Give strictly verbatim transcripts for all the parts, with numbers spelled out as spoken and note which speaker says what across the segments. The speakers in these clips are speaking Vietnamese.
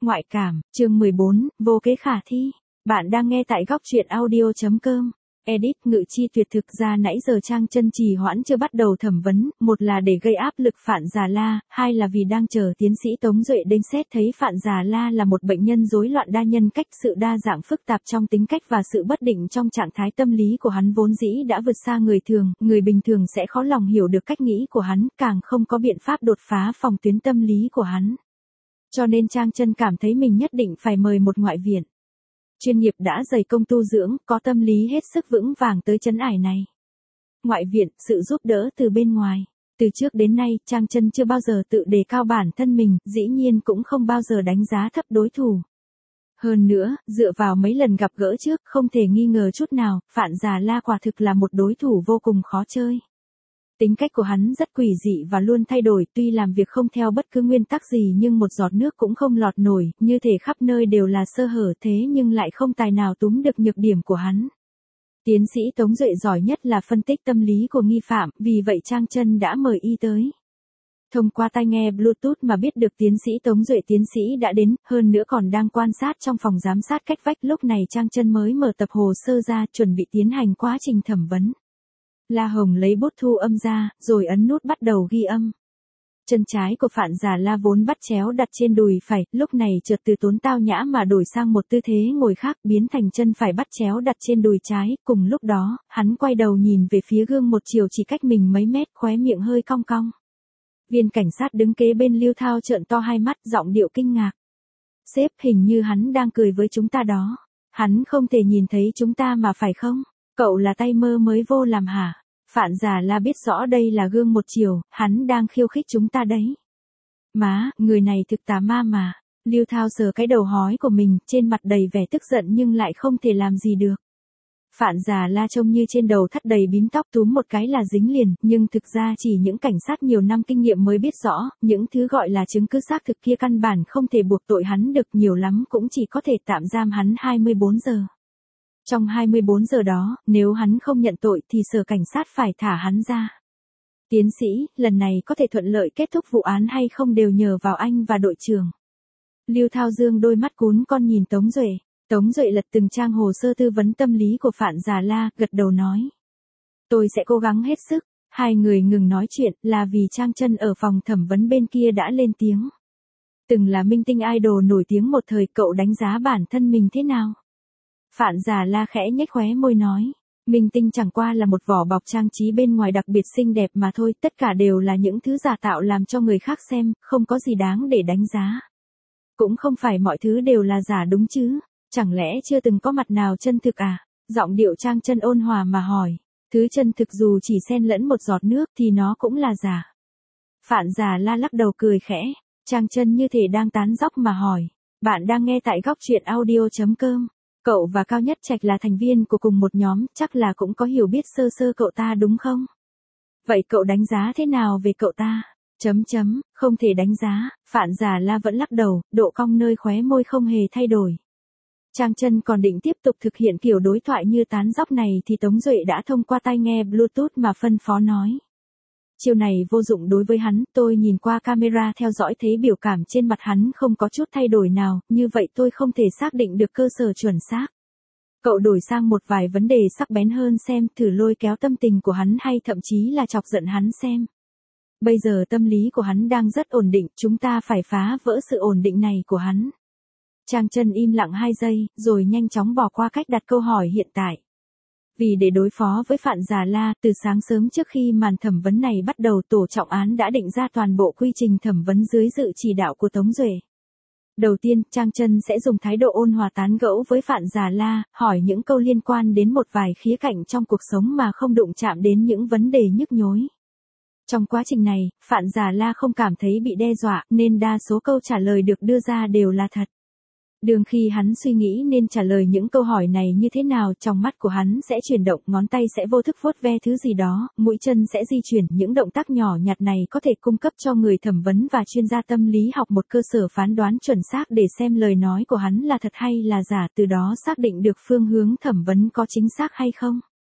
Speaker 1: Ngoại cảm, chương mười bốn, vô kế khả thi. Bạn đang nghe tại góc truyện audio chấm com. Edit ngự chi tuyệt thực ra nãy giờ Trang Chân trì hoãn chưa bắt đầu thẩm vấn, một là để gây áp lực Phạn Già La, hai là vì đang chờ tiến sĩ Tống Duệ đến xét thấy Phạn Già La là một bệnh nhân rối loạn đa nhân cách, sự đa dạng phức tạp trong tính cách và sự bất định trong trạng thái tâm lý của hắn vốn dĩ đã vượt xa người thường, người bình thường sẽ khó lòng hiểu được cách nghĩ của hắn, càng không có biện pháp đột phá phòng tuyến tâm lý của hắn. Cho nên Trang Chân cảm thấy mình nhất định phải mời một ngoại viện chuyên nghiệp đã dày công tu dưỡng, có tâm lý hết sức vững vàng tới trấn ải này. Ngoại viện, sự giúp đỡ từ bên ngoài. Từ trước đến nay, Trang Chân chưa bao giờ tự đề cao bản thân mình, dĩ nhiên cũng không bao giờ đánh giá thấp đối thủ. Hơn nữa, dựa vào mấy lần gặp gỡ trước, không thể nghi ngờ chút nào, Phạn Già La quả thực là một đối thủ vô cùng khó chơi. Tính cách của hắn rất quỷ dị và luôn thay đổi, tuy làm việc không theo bất cứ nguyên tắc gì nhưng một giọt nước cũng không lọt nổi, như thể khắp nơi đều là sơ hở, thế nhưng lại không tài nào túm được nhược điểm của hắn. Tiến sĩ Tống Duệ giỏi nhất là phân tích tâm lý của nghi phạm, vì vậy Trang Chân đã mời y tới. Thông qua tai nghe Bluetooth mà biết được tiến sĩ Tống Duệ tiến sĩ đã đến, hơn nữa còn đang quan sát trong phòng giám sát cách vách, lúc này Trang Chân mới mở tập hồ sơ ra, chuẩn bị tiến hành quá trình thẩm vấn. La Hồng lấy bút thu âm ra, rồi ấn nút bắt đầu ghi âm. Chân trái của Phạn Già La vốn bắt chéo đặt trên đùi phải, lúc này chợt từ tốn tao nhã mà đổi sang một tư thế ngồi khác, biến thành chân phải bắt chéo đặt trên đùi trái, cùng lúc đó, hắn quay đầu nhìn về phía gương một chiều chỉ cách mình mấy mét, khóe miệng hơi cong cong. Viên cảnh sát đứng kế bên Lưu Thao trợn to hai mắt, giọng điệu kinh ngạc. Sếp, hình như hắn đang cười với chúng ta đó. Hắn không thể nhìn thấy chúng ta mà phải không? Cậu là tay mơ mới vô làm hả? Phạn Già La biết rõ đây là gương một chiều, hắn đang khiêu khích chúng ta đấy. Má, người này thực tà ma mà. Lưu Thao sờ cái đầu hói của mình, trên mặt đầy vẻ tức giận nhưng lại không thể làm gì được. Phạn Già La trông như trên đầu thắt đầy bím tóc, túm một cái là dính liền, nhưng thực ra chỉ những cảnh sát nhiều năm kinh nghiệm mới biết rõ, những thứ gọi là chứng cứ xác thực kia căn bản không thể buộc tội hắn được, nhiều lắm cũng chỉ có thể tạm giam hắn hai mươi bốn giờ. Trong hai mươi bốn giờ đó, nếu hắn không nhận tội thì sở cảnh sát phải thả hắn ra. Tiến sĩ, lần này có thể thuận lợi kết thúc vụ án hay không đều nhờ vào anh và đội trưởng. Lưu Thao dương đôi mắt cún con nhìn Tống Duệ. Tống Duệ lật từng trang hồ sơ tư vấn tâm lý của Phạn Già La, gật đầu nói. Tôi sẽ cố gắng hết sức. Hai người ngừng nói chuyện là vì Trang Chân ở phòng thẩm vấn bên kia đã lên tiếng. Từng là minh tinh idol nổi tiếng một thời, cậu đánh giá bản thân mình thế nào? Phạn Già La khẽ nhếch khóe môi nói, minh tinh chẳng qua là một vỏ bọc trang trí bên ngoài đặc biệt xinh đẹp mà thôi, tất cả đều là những thứ giả tạo làm cho người khác xem, không có gì đáng để đánh giá. Cũng không phải mọi thứ đều là giả đúng chứ, chẳng lẽ chưa từng có mặt nào chân thực à? Giọng điệu Trang Chân ôn hòa mà hỏi, thứ chân thực dù chỉ xen lẫn một giọt nước thì nó cũng là giả. Phạn Già La lắc đầu cười khẽ, Trang Chân như thể đang tán dóc mà hỏi, bạn đang nghe tại góc truyện audio chấm com. Cậu và Cao Nhất Trạch là thành viên của cùng một nhóm, chắc là cũng có hiểu biết sơ sơ cậu ta đúng không? Vậy cậu đánh giá thế nào về cậu ta? Chấm chấm, không thể đánh giá, Phạn Già La vẫn lắc đầu, độ cong nơi khóe môi không hề thay đổi. Trang Chân còn định tiếp tục thực hiện kiểu đối thoại như tán dóc này thì Tống Duệ đã thông qua tai nghe Bluetooth mà phân phó nói. Chiêu này vô dụng đối với hắn, tôi nhìn qua camera theo dõi thấy biểu cảm trên mặt hắn không có chút thay đổi nào, như vậy tôi không thể xác định được cơ sở chuẩn xác. Cậu đổi sang một vài vấn đề sắc bén hơn xem, thử lôi kéo tâm tình của hắn hay thậm chí là chọc giận hắn xem. Bây giờ tâm lý của hắn đang rất ổn định, chúng ta phải phá vỡ sự ổn định này của hắn. Trang Chân im lặng hai giây, rồi nhanh chóng bỏ qua cách đặt câu hỏi hiện tại. Vì để đối phó với Phạn Già La, từ sáng sớm trước khi màn thẩm vấn này bắt đầu, tổ trọng án đã định ra toàn bộ quy trình thẩm vấn dưới sự chỉ đạo của Tống Duệ. Đầu tiên, Trang Chân sẽ dùng thái độ ôn hòa tán gẫu với Phạn Già La, hỏi những câu liên quan đến một vài khía cạnh trong cuộc sống mà không đụng chạm đến những vấn đề nhức nhối. Trong quá trình này, Phạn Già La không cảm thấy bị đe dọa, nên đa số câu trả lời được đưa ra đều là thật. Đường khi hắn suy nghĩ nên trả lời những câu hỏi này như thế nào, trong mắt của hắn sẽ chuyển động, ngón tay sẽ vô thức vuốt ve thứ gì đó, mũi chân sẽ di chuyển, những động tác nhỏ nhặt này có thể cung cấp cho người thẩm vấn và chuyên gia tâm lý học một cơ sở phán đoán chuẩn xác để xem lời nói của hắn là thật hay là giả, từ đó xác định được phương hướng thẩm vấn có chính xác hay không.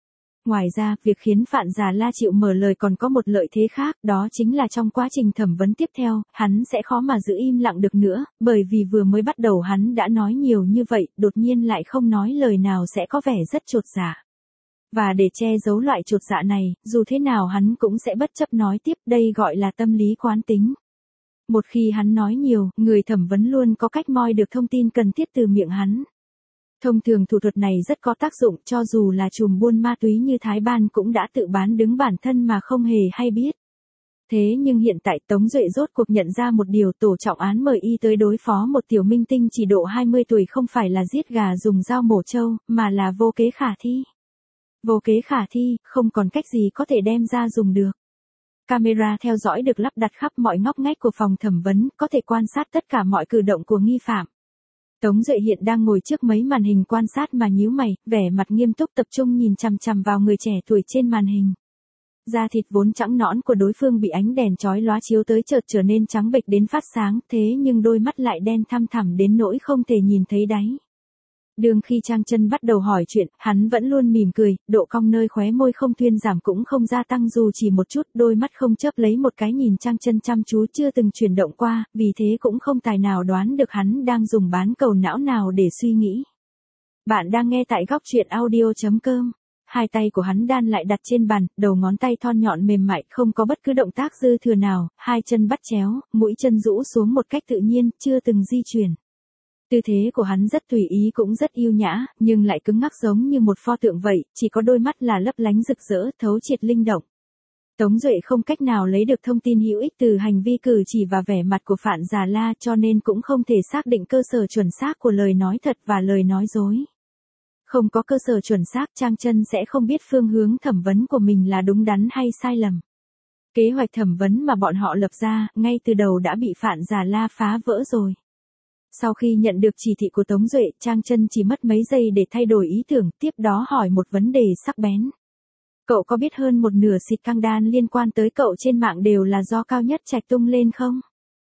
Speaker 1: Ngoài ra, việc khiến Phạn Già La chịu mở lời còn có một lợi thế khác, đó chính là trong quá trình thẩm vấn tiếp theo, hắn sẽ khó mà giữ im lặng được nữa, bởi vì vừa mới bắt đầu hắn đã nói nhiều như vậy, đột nhiên lại không nói lời nào sẽ có vẻ rất chột dạ. Và để che giấu loại chột dạ này, dù thế nào hắn cũng sẽ bất chấp nói tiếp, đây gọi là tâm lý quán tính. Một khi hắn nói nhiều, người thẩm vấn luôn có cách moi được thông tin cần thiết từ miệng hắn. Thông thường thủ thuật này rất có tác dụng, cho dù là trùm buôn ma túy như Thái Ban cũng đã tự bán đứng bản thân mà không hề hay biết. Thế nhưng hiện tại Tống Duệ rốt cuộc nhận ra một điều, tổ trọng án mời y tới đối phó một tiểu minh tinh chỉ độ hai mươi tuổi không phải là giết gà dùng dao mổ trâu, mà là vô kế khả thi. Vô kế khả thi, không còn cách gì có thể đem ra dùng được. Camera theo dõi được lắp đặt khắp mọi ngóc ngách của phòng thẩm vấn, có thể quan sát tất cả mọi cử động của nghi phạm. Tống Duệ hiện đang ngồi trước mấy màn hình quan sát mà nhíu mày, vẻ mặt nghiêm túc tập trung nhìn chằm chằm vào người trẻ tuổi trên màn hình. Da thịt vốn trắng nõn của đối phương bị ánh đèn chói lóa chiếu tới chợt trở nên trắng bệch đến phát sáng, thế nhưng đôi mắt lại đen thăm thẳm đến nỗi không thể nhìn thấy đáy. Đường khi Trang Chân bắt đầu hỏi chuyện, hắn vẫn luôn mỉm cười, độ cong nơi khóe môi không thuyên giảm cũng không gia tăng dù chỉ một chút, đôi mắt không chớp lấy một cái nhìn Trang Chân chăm chú chưa từng chuyển động qua, vì thế cũng không tài nào đoán được hắn đang dùng bán cầu não nào để suy nghĩ. Bạn đang nghe tại góc truyện audio chấm com. Hai tay của hắn đan lại đặt trên bàn, đầu ngón tay thon nhọn mềm mại, không có bất cứ động tác dư thừa nào, hai chân bắt chéo, mũi chân rũ xuống một cách tự nhiên, chưa từng di chuyển. Tư thế của hắn rất tùy ý cũng rất yêu nhã, nhưng lại cứng ngắc giống như một pho tượng vậy, chỉ có đôi mắt là lấp lánh rực rỡ, thấu triệt linh động. Tống Duệ không cách nào lấy được thông tin hữu ích từ hành vi cử chỉ và vẻ mặt của Phạn Già La, cho nên cũng không thể xác định cơ sở chuẩn xác của lời nói thật và lời nói dối. Không có cơ sở chuẩn xác, Trang Chân sẽ không biết phương hướng thẩm vấn của mình là đúng đắn hay sai lầm. Kế hoạch thẩm vấn mà bọn họ lập ra, ngay từ đầu đã bị Phạn Già La phá vỡ rồi. Sau khi nhận được chỉ thị của Tống Duệ, Trang Chân chỉ mất mấy giây để thay đổi ý tưởng, tiếp đó hỏi một vấn đề sắc bén. Cậu có biết hơn một nửa xịt căng đan liên quan tới cậu trên mạng đều là do Cao Nhất Trạch tung lên không?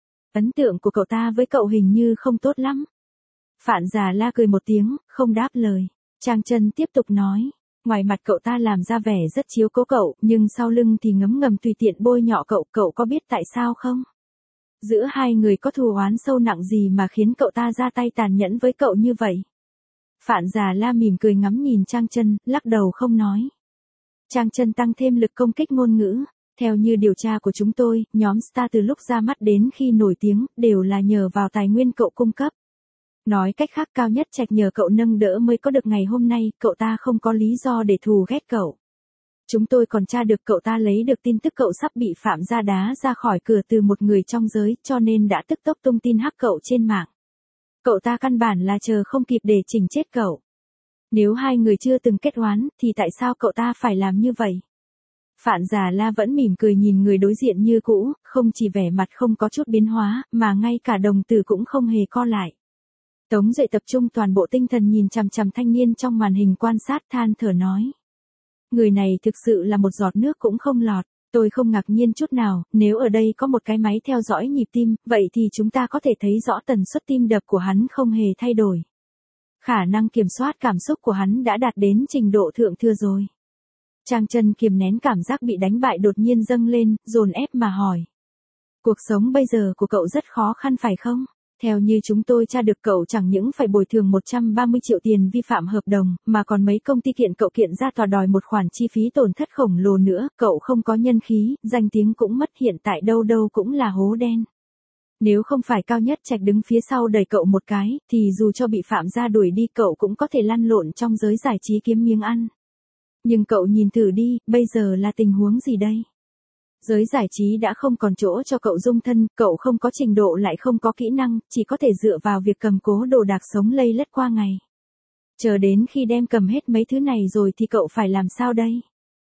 Speaker 1: Ấn tượng của cậu ta với cậu hình như không tốt lắm. Phạn Già La cười một tiếng, không đáp lời. Trang Chân tiếp tục nói, ngoài mặt cậu ta làm ra vẻ rất chiếu cố cậu, nhưng sau lưng thì ngấm ngầm tùy tiện bôi nhọ cậu, cậu có biết tại sao không? Giữa hai người có thù oán sâu nặng gì mà khiến cậu ta ra tay tàn nhẫn với cậu như vậy? Phạn Già La mỉm cười ngắm nhìn Trang Chân, lắc đầu không nói. Trang Chân tăng thêm lực công kích ngôn ngữ. Theo như điều tra của chúng tôi, nhóm star từ lúc ra mắt đến khi nổi tiếng, đều là nhờ vào tài nguyên cậu cung cấp. Nói cách khác, Cao Nhất Trạch nhờ cậu nâng đỡ mới có được ngày hôm nay, cậu ta không có lý do để thù ghét cậu. Chúng tôi còn tra được cậu ta lấy được tin tức cậu sắp bị Phạm gia đá ra khỏi cửa từ một người trong giới, cho nên đã tức tốc tung tin hắc cậu trên mạng. Cậu ta căn bản là chờ không kịp để chỉnh chết cậu. Nếu hai người chưa từng kết oán, thì tại sao cậu ta phải làm như vậy? Phạn Già La vẫn mỉm cười nhìn người đối diện như cũ, không chỉ vẻ mặt không có chút biến hóa, mà ngay cả đồng tử cũng không hề co lại. Tống Duệ tập trung toàn bộ tinh thần nhìn chằm chằm thanh niên trong màn hình quan sát, than thở nói. Người này thực sự là một giọt nước cũng không lọt, tôi không ngạc nhiên chút nào, nếu ở đây có một cái máy theo dõi nhịp tim, vậy thì chúng ta có thể thấy rõ tần suất tim đập của hắn không hề thay đổi. Khả năng kiểm soát cảm xúc của hắn đã đạt đến trình độ thượng thừa rồi. Trang Chân kiềm nén cảm giác bị đánh bại đột nhiên dâng lên, dồn ép mà hỏi. Cuộc sống bây giờ của cậu rất khó khăn phải không? Theo như chúng tôi tra được, cậu chẳng những phải bồi thường một trăm ba mươi triệu tiền vi phạm hợp đồng, mà còn mấy công ty kiện cậu kiện ra tòa đòi một khoản chi phí tổn thất khổng lồ nữa, cậu không có nhân khí, danh tiếng cũng mất, hiện tại đâu đâu cũng là hố đen. Nếu không phải Cao Nhất Trạch đứng phía sau đẩy cậu một cái, thì dù cho bị Phạm gia đuổi đi cậu cũng có thể lăn lộn trong giới giải trí kiếm miếng ăn. Nhưng cậu nhìn thử đi, bây giờ là tình huống gì đây? Giới giải trí đã không còn chỗ cho cậu dung thân, cậu không có trình độ lại không có kỹ năng, chỉ có thể dựa vào việc cầm cố đồ đạc sống lây lất qua ngày. Chờ đến khi đem cầm hết mấy thứ này rồi thì cậu phải làm sao đây?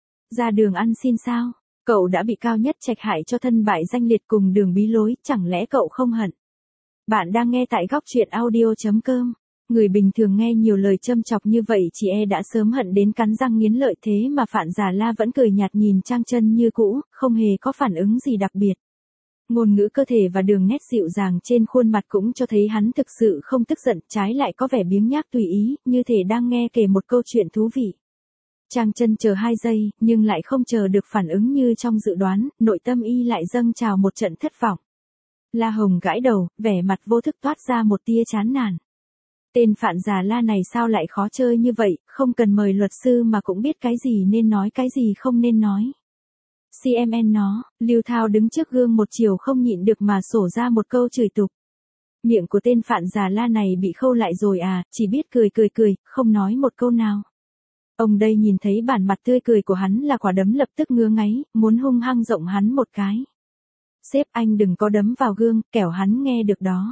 Speaker 1: Ra đường ăn xin sao? Cậu đã bị Cao Nhất Trạch hại cho thân bại danh liệt cùng đường bí lối, chẳng lẽ cậu không hận? Bạn đang nghe tại góc truyện audio chấm com. Người bình thường nghe nhiều lời châm chọc như vậy chỉ e đã sớm hận đến cắn răng nghiến lợi, thế mà Phạn Già La vẫn cười nhạt nhìn Trang Chân như cũ, không hề có phản ứng gì đặc biệt. Ngôn ngữ cơ thể và đường nét dịu dàng trên khuôn mặt cũng cho thấy hắn thực sự không tức giận, trái lại có vẻ biếng nhác tùy ý, như thể đang nghe kể một câu chuyện thú vị. Trang Chân chờ hai giây, nhưng lại không chờ được phản ứng như trong dự đoán, nội tâm y lại dâng trào một trận thất vọng. La Hồng gãi đầu, vẻ mặt vô thức toát ra một tia chán nản. Tên Phạn già La này sao lại khó chơi như vậy, không cần mời luật sư mà cũng biết cái gì nên nói cái gì không nên nói. xê em en nó, Lưu Thao đứng trước gương một chiều không nhịn được mà sổ ra một câu chửi tục. Miệng của tên Phạn già La này bị khâu lại rồi à, chỉ biết cười cười cười, không nói một câu nào. Ông đây nhìn thấy bản mặt tươi cười của hắn là quả đấm lập tức ngứa ngáy, muốn hung hăng rộng hắn một cái. Sếp anh đừng có đấm vào gương, kẻo hắn nghe được đó.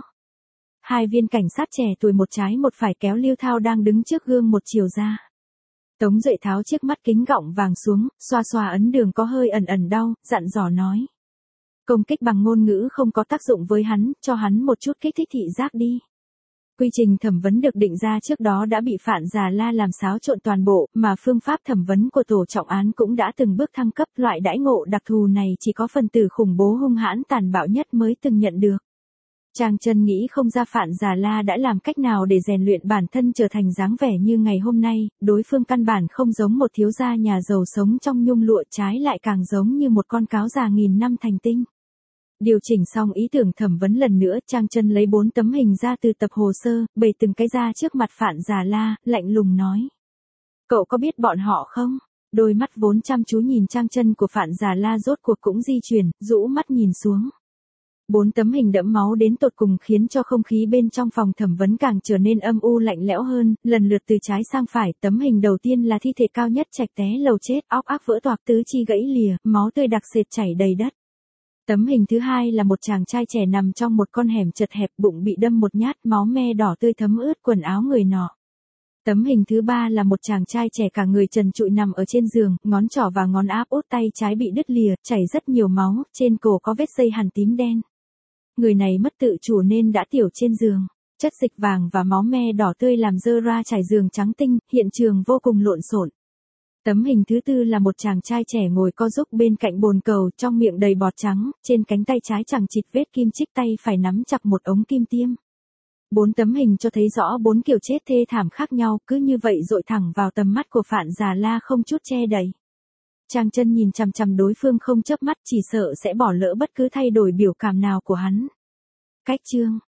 Speaker 1: Hai viên cảnh sát trẻ tuổi một trái một phải kéo Lưu Thao đang đứng trước gương một chiều ra. Tống Duệ tháo chiếc mắt kính gọng vàng xuống, xoa xoa ấn đường có hơi ẩn ẩn đau, dặn dò nói. Công kích bằng ngôn ngữ không có tác dụng với hắn, cho hắn một chút kích thích thị giác đi. Quy trình thẩm vấn được định ra trước đó đã bị Phạn già La làm xáo trộn toàn bộ, mà phương pháp thẩm vấn của tổ trọng án cũng đã từng bước thăng cấp. Loại đãi ngộ đặc thù này chỉ có phần tử khủng bố hung hãn tàn bạo nhất mới từng nhận được. Trang Chân nghĩ không ra Phạn già La đã làm cách nào để rèn luyện bản thân trở thành dáng vẻ như ngày hôm nay, đối phương căn bản không giống một thiếu gia nhà giàu sống trong nhung lụa, trái lại càng giống như một con cáo già nghìn năm thành tinh. Điều chỉnh xong ý tưởng thẩm vấn lần nữa, Trang Chân lấy bốn tấm hình ra từ tập hồ sơ, bày từng cái ra trước mặt Phạn già La, lạnh lùng nói. Cậu có biết bọn họ không? Đôi mắt vốn chăm chú nhìn Trang Chân của Phạn già La rốt cuộc cũng di chuyển, rũ mắt nhìn xuống. Bốn tấm hình đẫm máu đến tột cùng khiến cho không khí bên trong phòng thẩm vấn càng trở nên âm u lạnh lẽo hơn, lần lượt từ trái sang phải. Tấm hình đầu tiên là thi thể Cao Nhất Trạch té lầu chết, óc ác vỡ toạc, tứ chi gãy lìa, máu tươi đặc sệt chảy đầy đất. Tấm hình thứ hai là một chàng trai trẻ nằm trong một con hẻm chật hẹp, bụng bị đâm một nhát, máu me đỏ tươi thấm ướt quần áo người nọ. Tấm hình thứ ba là một chàng trai trẻ cả người trần trụi nằm ở trên giường, ngón trỏ và ngón áp út tay trái bị đứt lìa, chảy rất nhiều máu, trên cổ có vết dây hàn tím đen. Người này mất tự chủ nên đã tiểu trên giường. Chất dịch vàng và máu me đỏ tươi làm dơ ra trải giường trắng tinh, hiện trường vô cùng lộn xộn. Tấm hình thứ tư là một chàng trai trẻ ngồi co giúp bên cạnh bồn cầu, trong miệng đầy bọt trắng, trên cánh tay trái chằng chịt vết kim chích, tay phải nắm chặt một ống kim tiêm. Bốn tấm hình cho thấy rõ bốn kiểu chết thê thảm khác nhau, cứ như vậy dội thẳng vào tầm mắt của Phạn già La không chút che đậy. Trang Chân nhìn chằm chằm đối phương không chớp mắt, chỉ sợ sẽ bỏ lỡ bất cứ thay đổi biểu cảm nào của hắn. Cách chương